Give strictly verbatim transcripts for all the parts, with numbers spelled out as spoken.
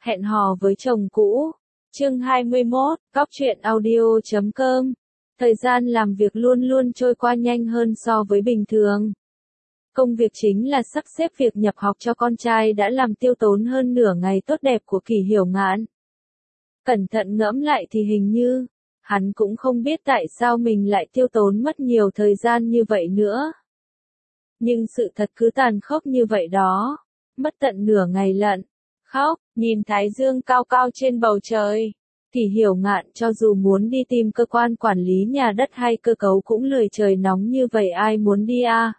Hẹn hò với chồng cũ. Chương hai mươi mốt, cóc truyện audio chấm com. Thời gian làm việc luôn luôn trôi qua nhanh hơn so với bình thường. Công việc chính là sắp xếp việc nhập học cho con trai đã làm tiêu tốn hơn nửa ngày tốt đẹp của Kỳ Hiểu Ngạn. Cẩn thận ngẫm lại thì hình như, hắn cũng không biết tại sao mình lại tiêu tốn mất nhiều thời gian như vậy nữa. Nhưng sự thật cứ tàn khốc như vậy đó. Mất tận nửa ngày lận. Khóc, nhìn thái dương cao cao trên bầu trời. Kỳ Hiểu Ngạn cho dù muốn đi tìm cơ quan quản lý nhà đất hay cơ cấu cũng lười, trời nóng như vậy ai muốn đi à.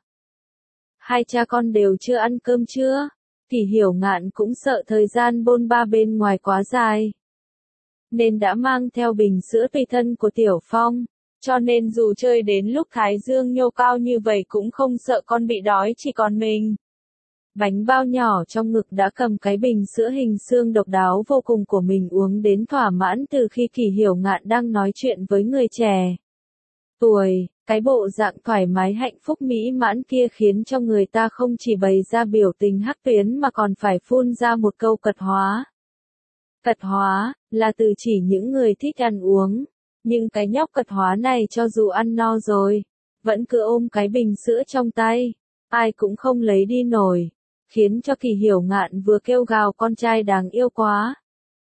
Hai cha con đều chưa ăn cơm trưa. Kỳ Hiểu Ngạn cũng sợ thời gian bôn ba bên ngoài quá dài, nên đã mang theo bình sữa tùy thân của Tiểu Phong. Cho nên dù chơi đến lúc thái dương nhô cao như vậy cũng không sợ con bị đói chỉ còn mình. Bánh bao nhỏ trong ngực đã cầm cái bình sữa hình xương độc đáo vô cùng của mình uống đến thỏa mãn từ khi Kỳ Hiểu Ngạn đang nói chuyện với người trẻ tuổi. Cái bộ dạng thoải mái hạnh phúc mỹ mãn kia khiến cho người ta không chỉ bày ra biểu tình hắc tuyến mà còn phải phun ra một câu cật hóa. Cật hóa, là từ chỉ những người thích ăn uống. Nhưng cái nhóc cật hóa này cho dù ăn no rồi, vẫn cứ ôm cái bình sữa trong tay, ai cũng không lấy đi nổi, khiến cho Kỳ Hiểu Ngạn vừa kêu gào con trai đáng yêu quá,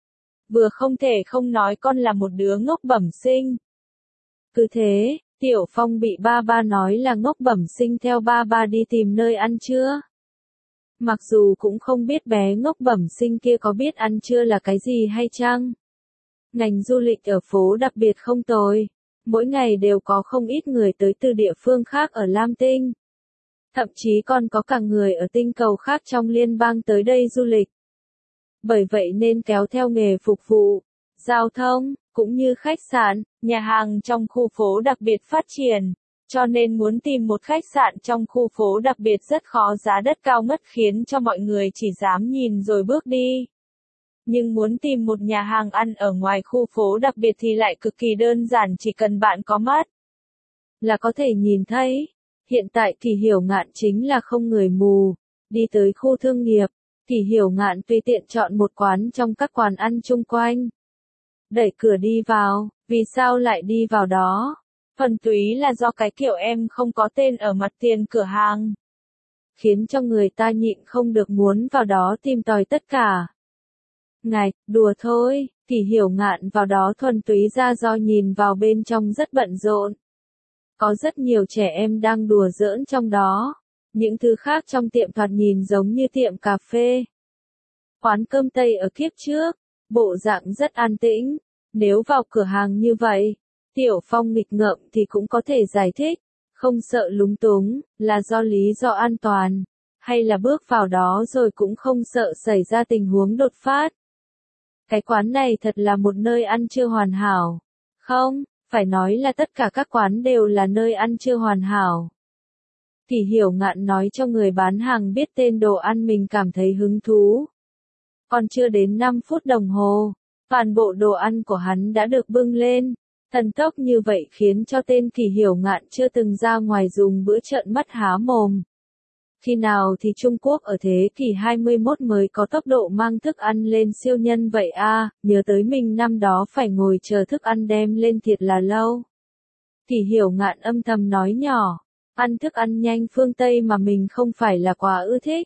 vừa không thể không nói con là một đứa ngốc bẩm sinh. Cứ thế, Tiểu Phong bị ba ba nói là ngốc bẩm sinh theo ba ba đi tìm nơi ăn trưa. Mặc dù cũng không biết bé ngốc bẩm sinh kia có biết ăn trưa là cái gì hay chăng. Ngành du lịch ở phố đặc biệt không tồi. Mỗi ngày đều có không ít người tới từ địa phương khác ở Lam Tinh. Thậm chí còn có cả người ở tinh cầu khác trong liên bang tới đây du lịch. Bởi vậy nên kéo theo nghề phục vụ, giao thông, cũng như khách sạn, nhà hàng trong khu phố đặc biệt phát triển. Cho nên muốn tìm một khách sạn trong khu phố đặc biệt rất khó, giá đất cao ngất khiến cho mọi người chỉ dám nhìn rồi bước đi. Nhưng muốn tìm một nhà hàng ăn ở ngoài khu phố đặc biệt thì lại cực kỳ đơn giản, chỉ cần bạn có mắt là có thể nhìn thấy. Hiện tại Kỳ Hiểu Ngạn chính là không người mù. Đi tới khu thương nghiệp, Kỳ Hiểu Ngạn tùy tiện chọn một quán trong các quán ăn chung quanh. Đẩy cửa đi vào, vì sao lại đi vào đó? Phần túy là do cái kiểu em không có tên ở mặt tiền cửa hàng, khiến cho người ta nhịn không được muốn vào đó tìm tòi tất cả. Ngài, đùa thôi, Kỳ Hiểu Ngạn vào đó thuần túy ra do nhìn vào bên trong rất bận rộn. Có rất nhiều trẻ em đang đùa giỡn trong đó. Những thứ khác trong tiệm thoạt nhìn giống như tiệm cà phê, quán cơm Tây ở kiếp trước, bộ dạng rất an tĩnh. Nếu vào cửa hàng như vậy, Tiểu Phong nghịch ngợm thì cũng có thể giải thích, không sợ lúng túng, là do lý do an toàn, hay là bước vào đó rồi cũng không sợ xảy ra tình huống đột phát. Cái quán này thật là một nơi ăn trưa hoàn hảo. Không, phải nói là tất cả các quán đều là nơi ăn trưa hoàn hảo. Kỳ Hiểu Ngạn nói cho người bán hàng biết tên đồ ăn mình cảm thấy hứng thú. Còn chưa đến năm phút đồng hồ, toàn bộ đồ ăn của hắn đã được bưng lên. Thần tốc như vậy khiến cho tên Kỳ Hiểu Ngạn chưa từng ra ngoài dùng bữa trợn mắt há mồm. Khi nào thì Trung Quốc ở thế kỷ hai mươi mốt mới có tốc độ mang thức ăn lên siêu nhân vậy a? Nhớ tới mình năm đó phải ngồi chờ thức ăn đem lên thiệt là lâu. Kỳ Hiểu Ngạn âm thầm nói nhỏ, ăn thức ăn nhanh phương Tây mà mình không phải là quá ưa thích.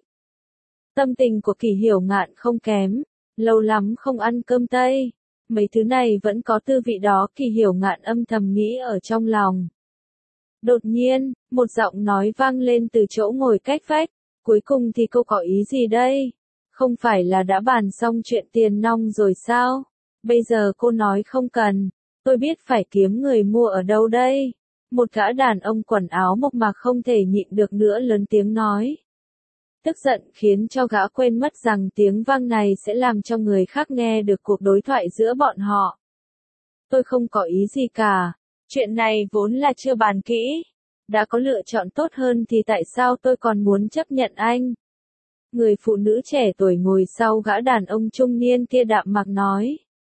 Tâm tình của Kỳ Hiểu Ngạn không kém, lâu lắm không ăn cơm Tây. Mấy thứ này vẫn có tư vị đó, Kỳ Hiểu Ngạn âm thầm nghĩ ở trong lòng. Đột nhiên, một giọng nói vang lên từ chỗ ngồi cách vách. Cuối cùng thì cô có ý gì đây? Không phải là đã bàn xong chuyện tiền nong rồi sao? Bây giờ cô nói không cần. Tôi biết phải kiếm người mua ở đâu đây? Một gã đàn ông quần áo mộc mạc không thể nhịn được nữa lớn tiếng nói. Tức giận khiến cho gã quên mất rằng tiếng vang này sẽ làm cho người khác nghe được cuộc đối thoại giữa bọn họ. Tôi không có ý gì cả. Chuyện này vốn là chưa bàn kỹ. Đã có lựa chọn tốt hơn thì tại sao tôi còn muốn chấp nhận anh? Người phụ nữ trẻ tuổi ngồi sau gã đàn ông trung niên kia đạm mạc nói.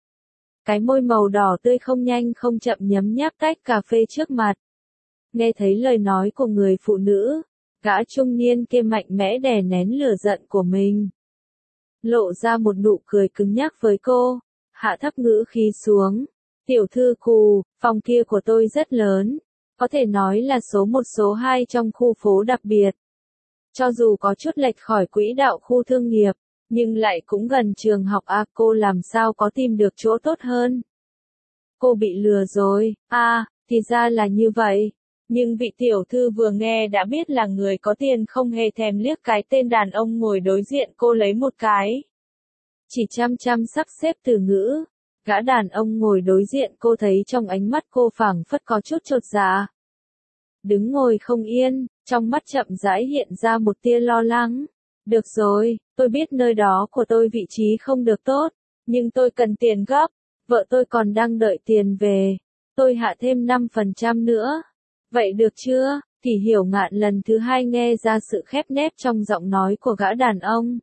Cái môi màu đỏ tươi không nhanh không chậm nhấm nháp tách cà phê trước mặt. Nghe thấy lời nói của người phụ nữ, gã trung niên kia mạnh mẽ đè nén lửa giận của mình. lộ ra một nụ cười cứng nhắc với cô, hạ thấp ngữ khí xuống. Tiểu thư Cù, phòng kia của tôi rất lớn, có thể nói là số một số hai trong khu phố đặc biệt. Cho dù có chút lệch khỏi quỹ đạo khu thương nghiệp, nhưng lại cũng gần trường học a, cô làm sao có tìm được chỗ tốt hơn. Cô bị lừa rồi, a, à, thì ra là như vậy. Nhưng vị tiểu thư vừa nghe đã biết là người có tiền không hề thèm liếc cái tên đàn ông ngồi đối diện cô lấy một cái. Chỉ chăm chăm sắp xếp từ ngữ, gã đàn ông ngồi đối diện cô thấy trong ánh mắt cô phảng phất có chút chột dạ. Đứng ngồi không yên, trong mắt chậm rãi hiện ra một tia lo lắng. Được rồi, tôi biết nơi đó của tôi vị trí không được tốt, nhưng tôi cần tiền gấp, vợ tôi còn đang đợi tiền về, tôi hạ thêm năm phần trăm nữa. Vậy được chưa? Thì Hiểu Ngạn lần thứ hai nghe ra sự khép nép trong giọng nói của gã đàn ông.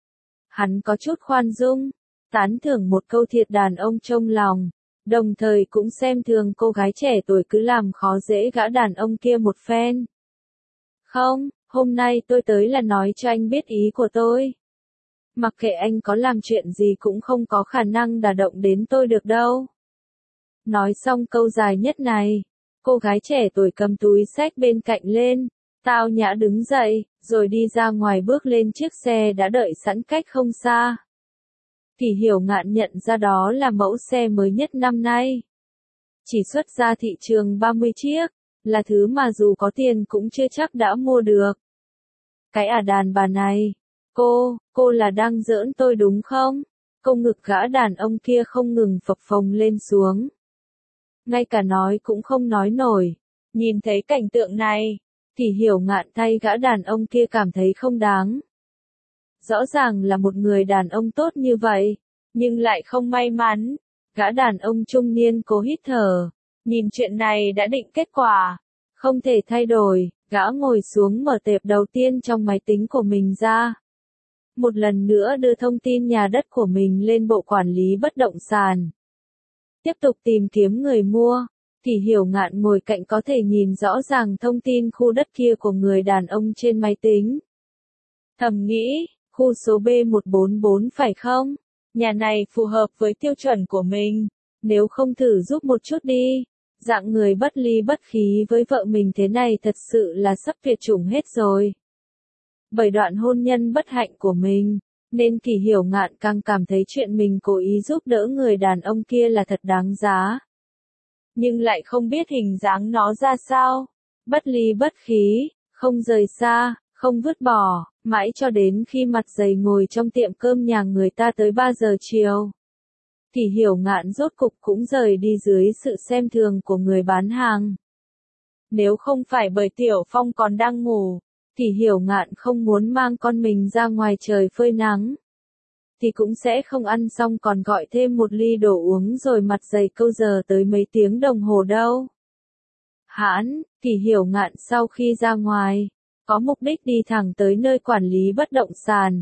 Hắn có chút khoan dung, tán thưởng một câu thiệt đàn ông trong lòng, đồng thời cũng xem thường cô gái trẻ tuổi cứ làm khó dễ gã đàn ông kia một phen. Không, hôm nay tôi tới là nói cho anh biết ý của tôi. Mặc kệ anh có làm chuyện gì cũng không có khả năng đả động đến tôi được đâu. Nói xong câu dài nhất này, cô gái trẻ tuổi cầm túi xách bên cạnh lên, tao nhã đứng dậy, rồi đi ra ngoài bước lên chiếc xe đã đợi sẵn cách không xa. Thì Hiểu Ngạn nhận ra đó là mẫu xe mới nhất năm nay. Chỉ xuất ra thị trường ba mươi chiếc, là thứ mà dù có tiền cũng chưa chắc đã mua được. Cái à đàn bà này, cô, cô là đang giỡn tôi đúng không? Câu ngực gã đàn ông kia không ngừng phập phồng lên xuống. Ngay cả nói cũng không nói nổi. Nhìn thấy cảnh tượng này, thì Hiểu Ngạn thay gã đàn ông kia cảm thấy không đáng. Rõ ràng là một người đàn ông tốt như vậy, nhưng lại không may mắn. Gã đàn ông trung niên cố hít thở, nhìn chuyện này đã định kết quả, không thể thay đổi, gã ngồi xuống mở tệp đầu tiên trong máy tính của mình ra. Một lần nữa đưa thông tin nhà đất của mình lên bộ quản lý bất động sản. Tiếp tục tìm kiếm người mua, thì Hiểu Ngạn ngồi cạnh có thể nhìn rõ ràng thông tin khu đất kia của người đàn ông trên máy tính. Thầm nghĩ, khu số B một bốn bốn phải không? Nhà này phù hợp với tiêu chuẩn của mình, nếu không thử giúp một chút đi. Dạng người bất ly bất khí với vợ mình thế này thật sự là sắp tuyệt chủng hết rồi. Bởi đoạn hôn nhân bất hạnh của mình, nên Kỳ Hiểu Ngạn càng cảm thấy chuyện mình cố ý giúp đỡ người đàn ông kia là thật đáng giá. Nhưng lại không biết hình dáng nó ra sao. Bất ly bất khí, không rời xa, không vứt bỏ, mãi cho đến khi mặt dày ngồi trong tiệm cơm nhà người ta tới ba giờ chiều. Thì Hiểu Ngạn rốt cục cũng rời đi dưới sự xem thường của người bán hàng. Nếu không phải bởi Tiểu Phong còn đang ngủ, thì Hiểu Ngạn không muốn mang con mình ra ngoài trời phơi nắng. Thì cũng sẽ không ăn xong còn gọi thêm một ly đồ uống rồi mặt dày câu giờ tới mấy tiếng đồng hồ đâu. Hãn, thì Hiểu Ngạn sau khi ra ngoài, có mục đích đi thẳng tới nơi quản lý bất động sản.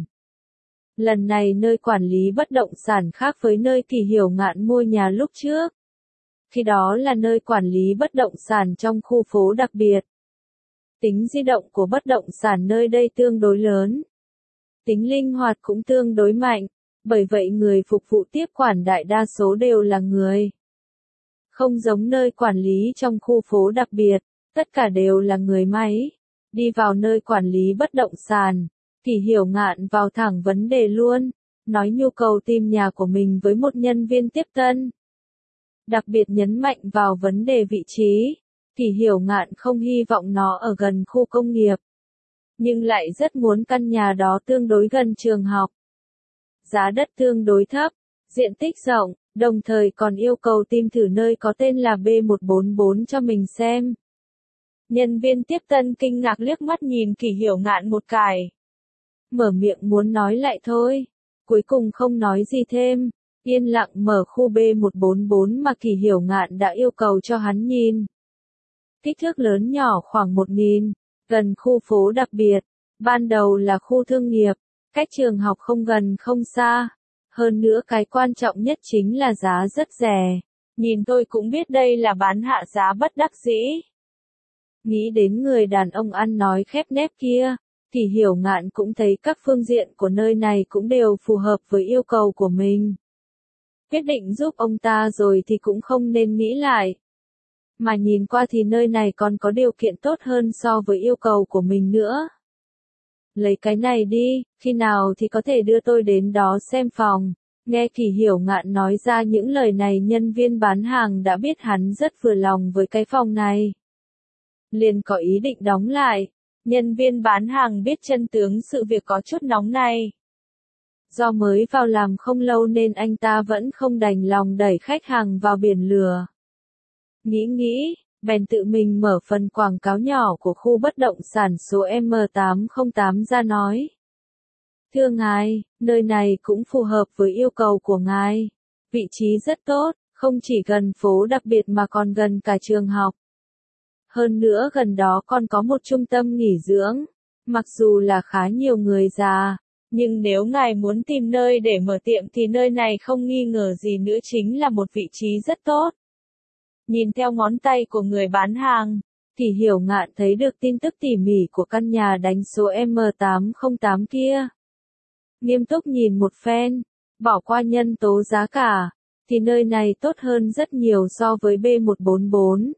Lần này nơi quản lý bất động sản khác với nơi Kỳ Hiểu Ngạn mua nhà lúc trước. Khi đó là nơi quản lý bất động sản trong khu phố đặc biệt. Tính di động của bất động sản nơi đây tương đối lớn. Tính linh hoạt cũng tương đối mạnh, bởi vậy người phục vụ tiếp quản đại đa số đều là người. Không giống nơi quản lý trong khu phố đặc biệt, tất cả đều là người máy. Đi vào nơi quản lý bất động sản, thì Hiểu Ngạn vào thẳng vấn đề luôn, nói nhu cầu tìm nhà của mình với một nhân viên tiếp tân. Đặc biệt nhấn mạnh vào vấn đề vị trí, thì Hiểu Ngạn không hy vọng nó ở gần khu công nghiệp, nhưng lại rất muốn căn nhà đó tương đối gần trường học. Giá đất tương đối thấp, diện tích rộng, đồng thời còn yêu cầu tìm thử nơi có tên là B một bốn bốn cho mình xem. Nhân viên tiếp tân kinh ngạc liếc mắt nhìn Kỳ Hiểu Ngạn một cái. Mở miệng muốn nói lại thôi, cuối cùng không nói gì thêm, yên lặng mở khu B một bốn bốn mà Kỳ Hiểu Ngạn đã yêu cầu cho hắn nhìn. Kích thước lớn nhỏ khoảng một nghìn, gần khu phố đặc biệt, ban đầu là khu thương nghiệp, cách trường học không gần không xa. Hơn nữa cái quan trọng nhất chính là giá rất rẻ, nhìn tôi cũng biết đây là bán hạ giá bất đắc dĩ. Nghĩ đến người đàn ông ăn nói khép nép kia, thì Hiểu Ngạn cũng thấy các phương diện của nơi này cũng đều phù hợp với yêu cầu của mình. Quyết định giúp ông ta rồi thì cũng không nên nghĩ lại. Mà nhìn qua thì nơi này còn có điều kiện tốt hơn so với yêu cầu của mình nữa. Lấy cái này đi, khi nào thì có thể đưa tôi đến đó xem phòng. Nghe Kỳ Hiểu Ngạn nói ra những lời này, nhân viên bán hàng đã biết hắn rất vừa lòng với cái phòng này. Liền có ý định đóng lại. Nhân viên bán hàng biết chân tướng sự việc có chút nóng này. Do mới vào làm không lâu nên anh ta vẫn không đành lòng đẩy khách hàng vào biển lửa. Nghĩ nghĩ, bèn tự mình mở phần quảng cáo nhỏ của khu bất động sản số M tám không tám ra nói. Thưa ngài, nơi này cũng phù hợp với yêu cầu của ngài. Vị trí rất tốt, không chỉ gần phố đặc biệt mà còn gần cả trường học. Hơn nữa gần đó còn có một trung tâm nghỉ dưỡng. Mặc dù là khá nhiều người già, nhưng nếu ngài muốn tìm nơi để mở tiệm thì nơi này không nghi ngờ gì nữa chính là một vị trí rất tốt. Nhìn theo ngón tay của người bán hàng, thì Hiểu Ngạn thấy được tin tức tỉ mỉ của căn nhà đánh số M tám không tám kia. Nghiêm túc nhìn một phen, bỏ qua nhân tố giá cả, thì nơi này tốt hơn rất nhiều so với B một bốn bốn.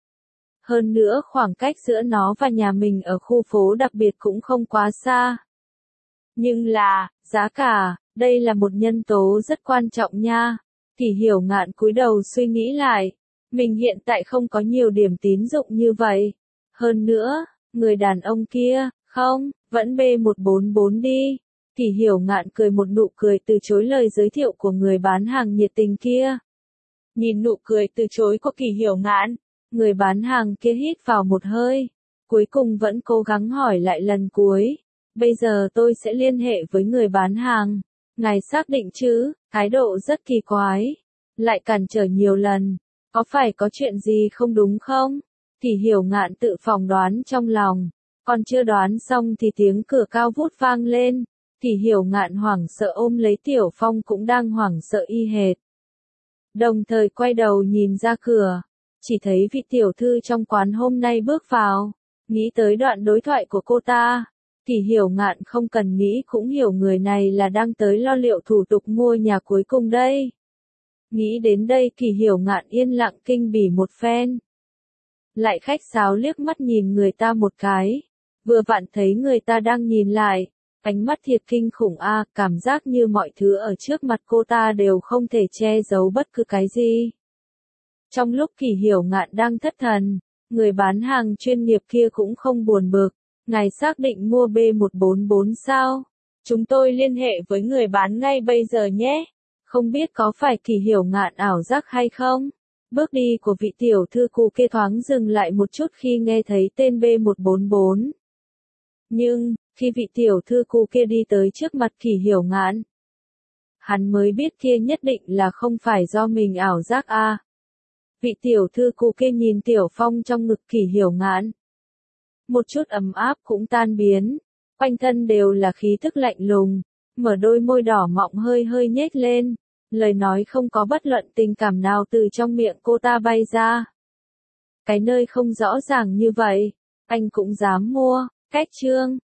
Hơn nữa khoảng cách giữa nó và nhà mình ở khu phố đặc biệt cũng không quá xa. Nhưng là, giá cả, đây là một nhân tố rất quan trọng nha. Thì Hiểu Ngạn cúi đầu suy nghĩ lại. Mình hiện tại không có nhiều điểm tín dụng như vậy. Hơn nữa, người đàn ông kia, không, vẫn B một bốn bốn đi. Thì Hiểu Ngạn cười một nụ cười từ chối lời giới thiệu của người bán hàng nhiệt tình kia. Nhìn nụ cười từ chối của Kỳ Hiểu Ngạn, người bán hàng kia hít vào một hơi. Cuối cùng vẫn cố gắng hỏi lại lần cuối. Bây giờ tôi sẽ liên hệ với người bán hàng. Ngài xác định chứ, thái độ rất kỳ quái. Lại cản trở nhiều lần. Có phải có chuyện gì không đúng không? Thì Hiểu Ngạn tự phỏng đoán trong lòng. Còn chưa đoán xong thì tiếng cửa cao vút vang lên. Thì Hiểu Ngạn hoảng sợ ôm lấy Tiểu Phong cũng đang hoảng sợ y hệt. Đồng thời quay đầu nhìn ra cửa. Chỉ thấy vị tiểu thư trong quán hôm nay bước vào. Nghĩ tới đoạn đối thoại của cô ta. Thì Hiểu Ngạn không cần nghĩ cũng hiểu người này là đang tới lo liệu thủ tục mua nhà cuối cùng đây. Nghĩ đến đây Kỳ Hiểu Ngạn yên lặng kinh bỉ một phen. Lại khách sáo liếc mắt nhìn người ta một cái. Vừa vặn thấy người ta đang nhìn lại. Ánh mắt thiệt kinh khủng a, à, cảm giác như mọi thứ ở trước mặt cô ta đều không thể che giấu bất cứ cái gì. Trong lúc Kỳ Hiểu Ngạn đang thất thần, người bán hàng chuyên nghiệp kia cũng không buồn bực. Ngài xác định mua B một bốn bốn sao? Chúng tôi liên hệ với người bán ngay bây giờ nhé. Không biết có phải Kỳ Hiểu Ngạn ảo giác hay không? Bước đi của vị tiểu thư cụ kia thoáng dừng lại một chút khi nghe thấy tên B một bốn bốn. Nhưng, khi vị tiểu thư cụ kia đi tới trước mặt Kỳ Hiểu Ngạn, hắn mới biết kia nhất định là không phải do mình ảo giác a. À. Vị tiểu thư cụ kia nhìn Tiểu Phong trong ngực Kỳ Hiểu Ngạn. Một chút ấm áp cũng tan biến, quanh thân đều là khí tức lạnh lùng, mở đôi môi đỏ mọng hơi hơi nhếch lên, lời nói không có bất luận tình cảm nào từ trong miệng cô ta bay ra. Cái nơi không rõ ràng như vậy, anh cũng dám mua, cách chương.